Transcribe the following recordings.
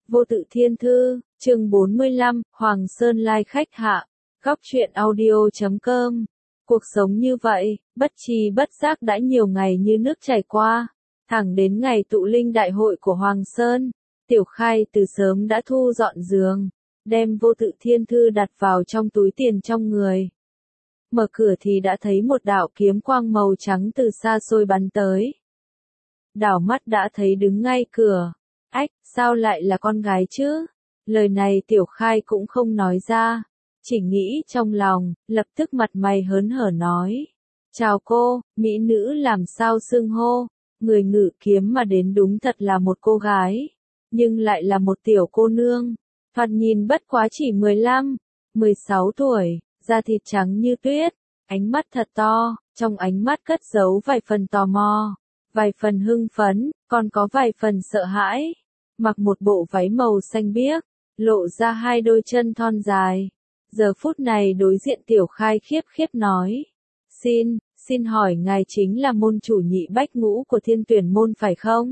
Vô tự thiên thư, chương 45, Hoàng Sơn lai khách hạ, góc truyện audio.com. Cuộc sống như vậy, bất tri bất giác đã nhiều ngày như nước chảy qua, thẳng đến ngày tụ linh đại hội của Hoàng Sơn, Tiểu Khai từ sớm đã thu dọn giường, đem vô tự thiên thư đặt vào trong túi tiền trong người. Mở cửa thì đã thấy một đạo kiếm quang màu trắng từ xa xôi bắn tới. Đảo mắt đã thấy đứng ngay cửa. Ách, sao lại là con gái chứ? Lời này Tiểu Khai cũng không nói ra, chỉ nghĩ trong lòng, lập tức mặt mày hớn hở nói. Chào cô, mỹ nữ làm sao xưng hô, người ngự kiếm mà đến đúng thật là một cô gái, nhưng lại là một tiểu cô nương, thoạt nhìn bất quá chỉ 15, 16 tuổi, da thịt trắng như tuyết, ánh mắt thật to, trong ánh mắt cất giấu vài phần tò mò, vài phần hưng phấn, còn có vài phần sợ hãi. Mặc một bộ váy màu xanh biếc, lộ ra hai đôi chân thon dài. Giờ phút này đối diện Tiểu Khai khiếp khiếp nói. Xin hỏi ngài chính là môn chủ nhị bách ngũ của Thiên Tuyển môn phải không?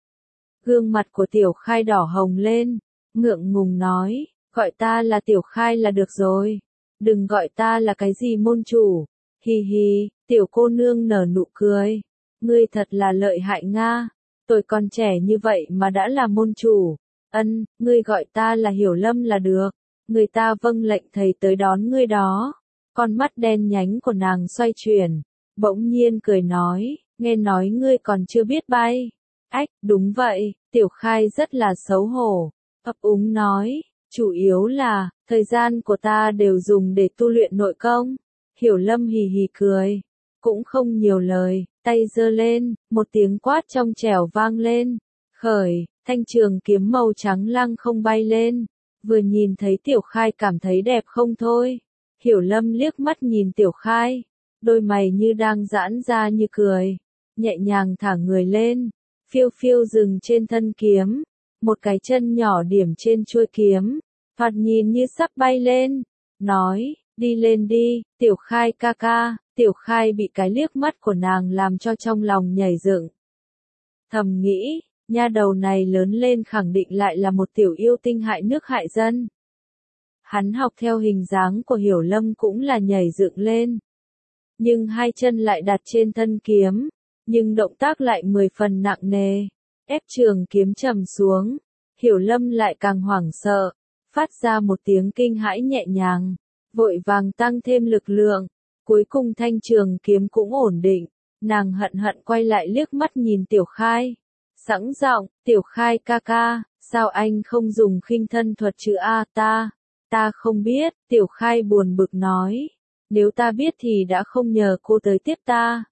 Gương mặt của Tiểu Khai đỏ hồng lên, ngượng ngùng nói, gọi ta là Tiểu Khai là được rồi. Đừng gọi ta là cái gì môn chủ. Hi hi, tiểu cô nương nở nụ cười. Ngươi thật là lợi hại nga. Tôi còn trẻ như vậy mà đã là môn chủ. Ngươi gọi ta là Hiểu Lâm là được. Người ta vâng lệnh thầy tới đón ngươi đó. Con mắt đen nhánh của nàng xoay chuyển. Bỗng nhiên cười nói, nghe nói ngươi còn chưa biết bay. Ách, đúng vậy, Tiểu Khai rất là xấu hổ. Ấp úng nói, chủ yếu là, thời gian của ta đều dùng để tu luyện nội công. Hiểu Lâm hì hì cười. Cũng không nhiều lời, tay giơ lên, một tiếng quát trong trẻo vang lên. Khởi, thanh trường kiếm màu trắng lăng không bay lên. Vừa nhìn thấy Tiểu Khai cảm thấy đẹp không thôi. Hiểu Lâm liếc mắt nhìn Tiểu Khai. Đôi mày như đang giãn ra như cười. Nhẹ nhàng thả người lên. Phiêu phiêu dừng trên thân kiếm. Một cái chân nhỏ điểm trên chuôi kiếm. Thoạt nhìn như sắp bay lên. Nói, đi lên đi, Tiểu Khai ca ca. Tiểu Khai bị cái liếc mắt của nàng làm cho trong lòng nhảy dựng. Thầm nghĩ, nha đầu này lớn lên khẳng định lại là một tiểu yêu tinh hại nước hại dân. Hắn học theo hình dáng của Hiểu Lâm cũng là nhảy dựng lên. Nhưng hai chân lại đặt trên thân kiếm, nhưng động tác lại 10 phần nặng nề. Ép trường kiếm trầm xuống, Hiểu Lâm lại càng hoảng sợ, phát ra một tiếng kinh hãi nhẹ nhàng, vội vàng tăng thêm lực lượng. Cuối cùng thanh trường kiếm cũng ổn định, nàng hận hận quay lại liếc mắt nhìn Tiểu Khai. Sẵn giọng, Tiểu Khai ca ca, sao anh không dùng khinh thân thuật chứ a? Ta không biết, Tiểu Khai buồn bực nói. Nếu ta biết thì đã không nhờ cô tới tiếp ta.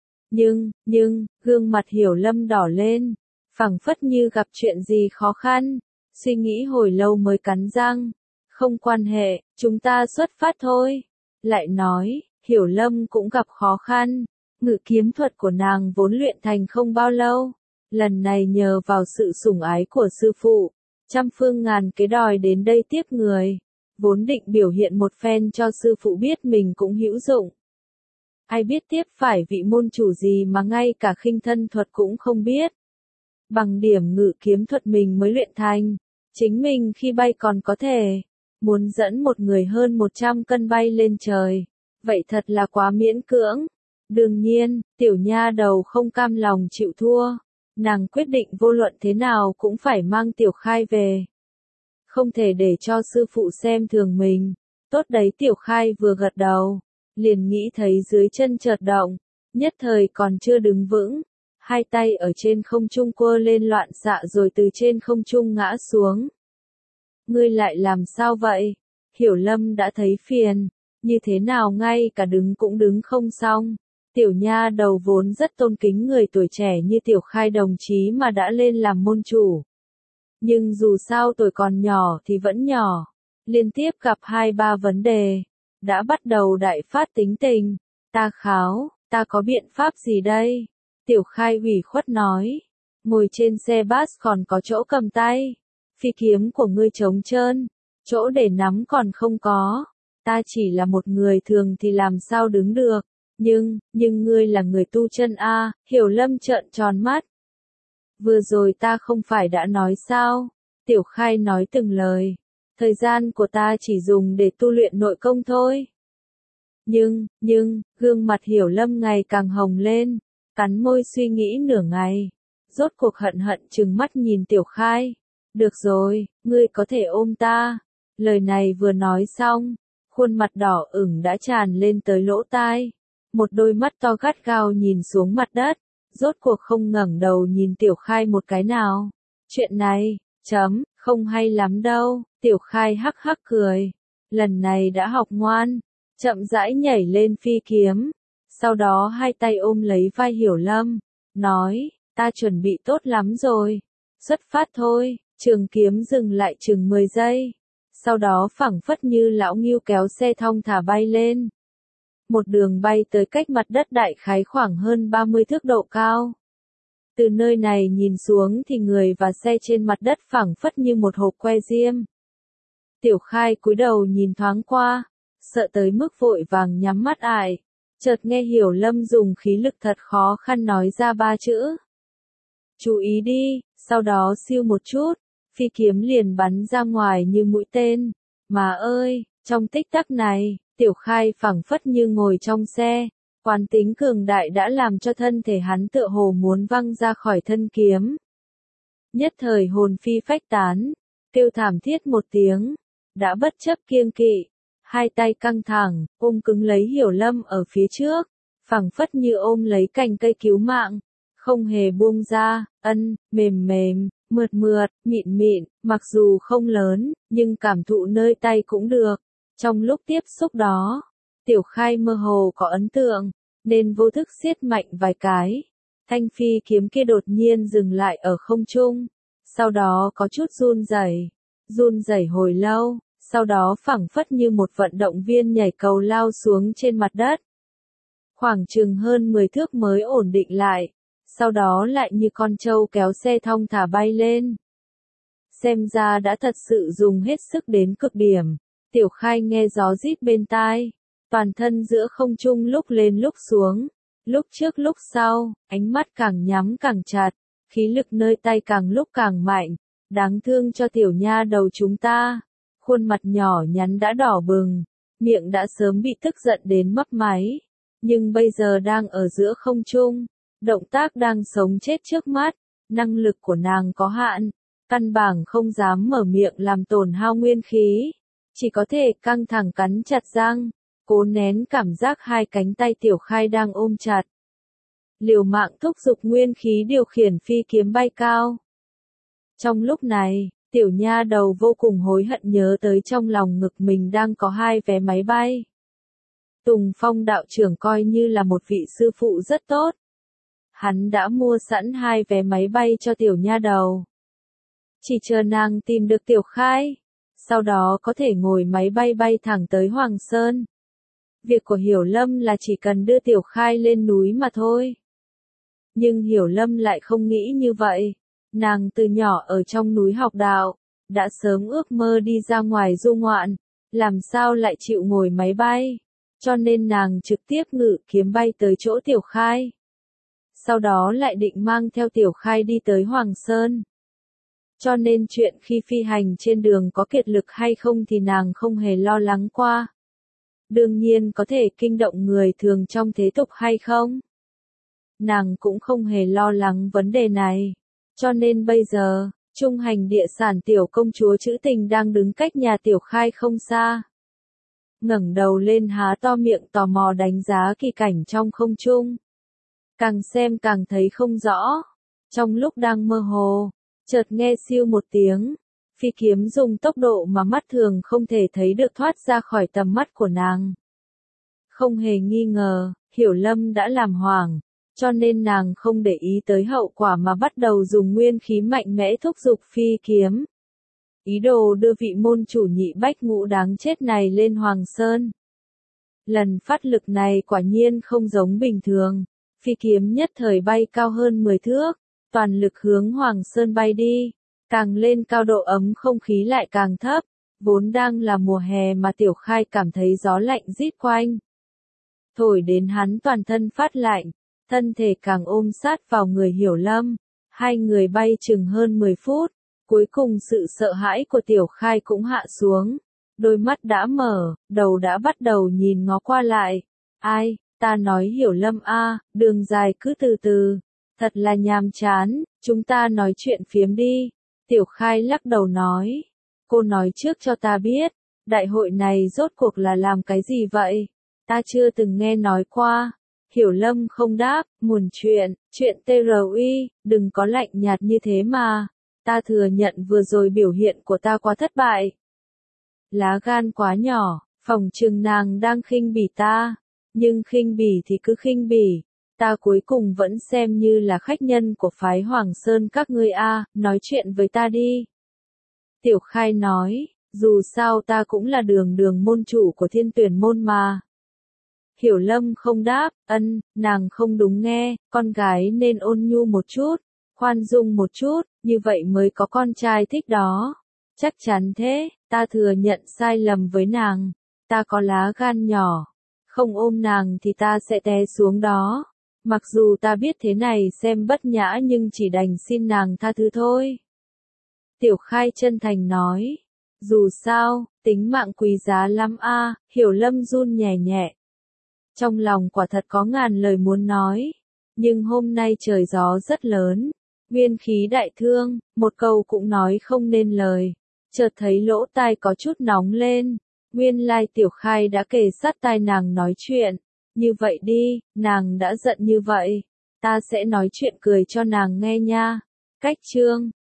Nhưng, gương mặt Hiểu Lâm đỏ lên, phảng phất như gặp chuyện gì khó khăn, suy nghĩ hồi lâu mới cắn răng. Không quan hệ, chúng ta xuất phát thôi. Lại nói, Hiểu Lâm cũng gặp khó khăn, ngự kiếm thuật của nàng vốn luyện thành không bao lâu, lần này nhờ vào sự sủng ái của sư phụ, trăm phương ngàn kế đòi đến đây tiếp người, vốn định biểu hiện một phen cho sư phụ biết mình cũng hữu dụng. Ai biết tiếp phải vị môn chủ gì mà ngay cả khinh thân thuật cũng không biết. Bằng điểm ngự kiếm thuật mình mới luyện thành, chính mình khi bay còn có thể, muốn dẫn một người hơn 100 cân bay lên trời. Vậy thật là quá miễn cưỡng. Đương nhiên, tiểu nha đầu không cam lòng chịu thua. Nàng quyết định vô luận thế nào cũng phải mang Tiểu Khai về. Không thể để cho sư phụ xem thường mình. Tốt đấy, Tiểu Khai vừa gật đầu, liền nghĩ thấy dưới chân chợt động, nhất thời còn chưa đứng vững. Hai tay ở trên không trung quơ lên loạn xạ rồi từ trên không trung ngã xuống. Ngươi lại làm sao vậy? Hiểu Lâm đã thấy phiền. Như thế nào ngay cả đứng cũng đứng không xong. Tiểu nha đầu vốn rất tôn kính người tuổi trẻ như Tiểu Khai đồng chí mà đã lên làm môn chủ. Nhưng dù sao tuổi còn nhỏ thì vẫn nhỏ. Liên tiếp gặp 2-3 vấn đề. Đã bắt đầu đại phát tính tình. Ta có biện pháp gì đây? Tiểu Khai ủy khuất nói. Ngồi trên xe bus còn có chỗ cầm tay. Phi kiếm của ngươi trống trơn. Chỗ để nắm còn không có. Ta chỉ là một người thường thì làm sao đứng được, nhưng ngươi là người tu chân a? Hiểu Lâm trợn tròn mắt. Vừa rồi ta không phải đã nói sao, Tiểu Khai nói từng lời. Thời gian của ta chỉ dùng để tu luyện nội công thôi. Nhưng, gương mặt Hiểu Lâm ngày càng hồng lên, cắn môi suy nghĩ nửa ngày. Rốt cuộc hận hận trừng mắt nhìn Tiểu Khai. Được rồi, ngươi có thể ôm ta. Lời này vừa nói xong, khuôn mặt đỏ ửng đã tràn lên tới lỗ tai. Một đôi mắt to gắt gao nhìn xuống mặt đất, rốt cuộc không ngẩng đầu nhìn Tiểu Khai một cái nào. Chuyện này, không hay lắm đâu. Tiểu Khai hắc hắc cười. Lần này đã học ngoan, chậm rãi nhảy lên phi kiếm. Sau đó hai tay ôm lấy vai Hiểu Lâm, nói, ta chuẩn bị tốt lắm rồi. Xuất phát thôi. Trường kiếm dừng lại chừng 10 giây. Sau đó phảng phất như lão ngưu kéo xe thong thả bay lên. Một đường bay tới cách mặt đất đại khái khoảng hơn 30 thước độ cao. Từ nơi này nhìn xuống thì người và xe trên mặt đất phảng phất như một hộp que diêm. Tiểu Khai cúi đầu nhìn thoáng qua, sợ tới mức vội vàng nhắm mắt lại. Chợt nghe Hiểu Lâm dùng khí lực thật khó khăn nói ra 3 chữ. Chú ý đi, sau đó siêu một chút, phi kiếm liền bắn ra ngoài như mũi tên. Mà ơi, trong tích tắc này, Tiểu Khai phảng phất như ngồi trong xe, quán tính cường đại đã làm cho thân thể hắn tựa hồ muốn văng ra khỏi thân kiếm. Nhất thời hồn phi phách tán, kêu thảm thiết một tiếng, đã bất chấp kiêng kỵ, hai tay căng thẳng, ôm cứng lấy Hiểu Lâm ở phía trước, phảng phất như ôm lấy cành cây cứu mạng, không hề buông ra, mềm mềm, mượt mượt, mịn mịn, mặc dù không lớn, nhưng cảm thụ nơi tay cũng được. Trong lúc tiếp xúc đó, Tiểu Khai mơ hồ có ấn tượng, nên vô thức siết mạnh vài cái. Thanh phi kiếm kia đột nhiên dừng lại ở không trung, sau đó có chút run rẩy hồi lâu, sau đó phảng phất như một vận động viên nhảy cầu lao xuống trên mặt đất. Khoảng chừng hơn 10 thước mới ổn định lại, sau đó lại như con trâu kéo xe thong thả bay lên. Xem ra đã thật sự dùng hết sức đến cực điểm. Tiểu Khai nghe gió rít bên tai, toàn thân giữa không trung lúc lên lúc xuống, lúc trước lúc sau, ánh mắt càng nhắm càng chặt, khí lực nơi tay càng lúc càng mạnh, đáng thương cho tiểu nha đầu chúng ta. Khuôn mặt nhỏ nhắn đã đỏ bừng, miệng đã sớm bị tức giận đến mấp máy, nhưng bây giờ đang ở giữa không trung, động tác đang sống chết trước mắt, năng lực của nàng có hạn, căn bản không dám mở miệng làm tổn hao nguyên khí. Chỉ có thể căng thẳng cắn chặt răng, cố nén cảm giác hai cánh tay Tiểu Khai đang ôm chặt. Liều mạng thúc giục nguyên khí điều khiển phi kiếm bay cao. Trong lúc này, tiểu nha đầu vô cùng hối hận nhớ tới trong lòng ngực mình đang có 2 vé máy bay. Tùng Phong đạo trưởng coi như là một vị sư phụ rất tốt. Hắn đã mua sẵn 2 vé máy bay cho tiểu nha đầu. Chỉ chờ nàng tìm được Tiểu Khai, sau đó có thể ngồi máy bay bay thẳng tới Hoàng Sơn. Việc của Hiểu Lâm là chỉ cần đưa Tiểu Khai lên núi mà thôi. Nhưng Hiểu Lâm lại không nghĩ như vậy. Nàng từ nhỏ ở trong núi học đạo, đã sớm ước mơ đi ra ngoài du ngoạn, làm sao lại chịu ngồi máy bay. Cho nên nàng trực tiếp ngự kiếm bay tới chỗ Tiểu Khai. Sau đó lại định mang theo Tiểu Khai đi tới Hoàng Sơn. Cho nên chuyện khi phi hành trên đường có kiệt lực hay không thì nàng không hề lo lắng qua. Đương nhiên có thể kinh động người thường trong thế tục hay không. Nàng cũng không hề lo lắng vấn đề này. Cho nên bây giờ, trung hành địa sản tiểu công chúa trữ tình đang đứng cách nhà Tiểu Khai không xa. Ngẩng đầu lên há to miệng tò mò đánh giá kỳ cảnh trong không trung. Càng xem càng thấy không rõ. Trong lúc đang mơ hồ, chợt nghe siêu một tiếng, phi kiếm dùng tốc độ mà mắt thường không thể thấy được thoát ra khỏi tầm mắt của nàng. Không hề nghi ngờ, Hiểu Lâm đã làm hoảng, cho nên nàng không để ý tới hậu quả mà bắt đầu dùng nguyên khí mạnh mẽ thúc giục phi kiếm. Ý đồ đưa vị môn chủ nhị bách ngũ đáng chết này lên Hoàng Sơn. Lần phát lực này quả nhiên không giống bình thường, phi kiếm nhất thời bay cao hơn 10 thước. Toàn lực hướng Hoàng Sơn bay đi, càng lên cao độ ấm không khí lại càng thấp, vốn đang là mùa hè mà Tiểu Khai cảm thấy gió lạnh rít quanh. Thổi đến hắn toàn thân phát lạnh, thân thể càng ôm sát vào người Hiểu Lâm, hai người bay chừng hơn 10 phút, Cuối cùng sự sợ hãi của Tiểu Khai cũng hạ xuống. Đôi mắt đã mở, đầu đã bắt đầu nhìn ngó qua lại. Ai, ta nói Hiểu Lâm a, đường dài cứ từ từ. Thật là nhàm chán, chúng ta nói chuyện phiếm đi. Tiểu Khai lắc đầu nói. Cô nói trước cho ta biết, đại hội này rốt cuộc là làm cái gì vậy? Ta chưa từng nghe nói qua. Hiểu Lâm không đáp, muôn chuyện TRUI, đừng có lạnh nhạt như thế mà. Ta thừa nhận vừa rồi biểu hiện của ta quá thất bại. Lá gan quá nhỏ, phỏng chừng nàng đang khinh bỉ ta. Nhưng khinh bỉ thì cứ khinh bỉ. Ta cuối cùng vẫn xem như là khách nhân của phái Hoàng Sơn các ngươi a, nói chuyện với ta đi. Tiểu Khai nói, dù sao ta cũng là đường môn chủ của Thiên Tuyển môn mà. Hiểu Lâm không đáp, nàng không đúng nghe, con gái nên ôn nhu một chút, khoan dung một chút, như vậy mới có con trai thích đó. Chắc chắn thế, ta thừa nhận sai lầm với nàng, ta có lá gan nhỏ, không ôm nàng thì ta sẽ té xuống đó. Mặc dù ta biết thế này xem bất nhã nhưng chỉ đành xin nàng tha thứ thôi. Tiểu Khai chân thành nói, dù sao, tính mạng quý giá lắm a. Hiểu Lâm run nhẹ nhẹ. Trong lòng quả thật có ngàn lời muốn nói, nhưng hôm nay trời gió rất lớn, nguyên khí đại thương, một câu cũng nói không nên lời. Chợt thấy lỗ tai có chút nóng lên, nguyên lai Tiểu Khai đã kề sát tai nàng nói chuyện. Như vậy đi, nàng đã giận như vậy, ta sẽ nói chuyện cười cho nàng nghe nha. Cách chương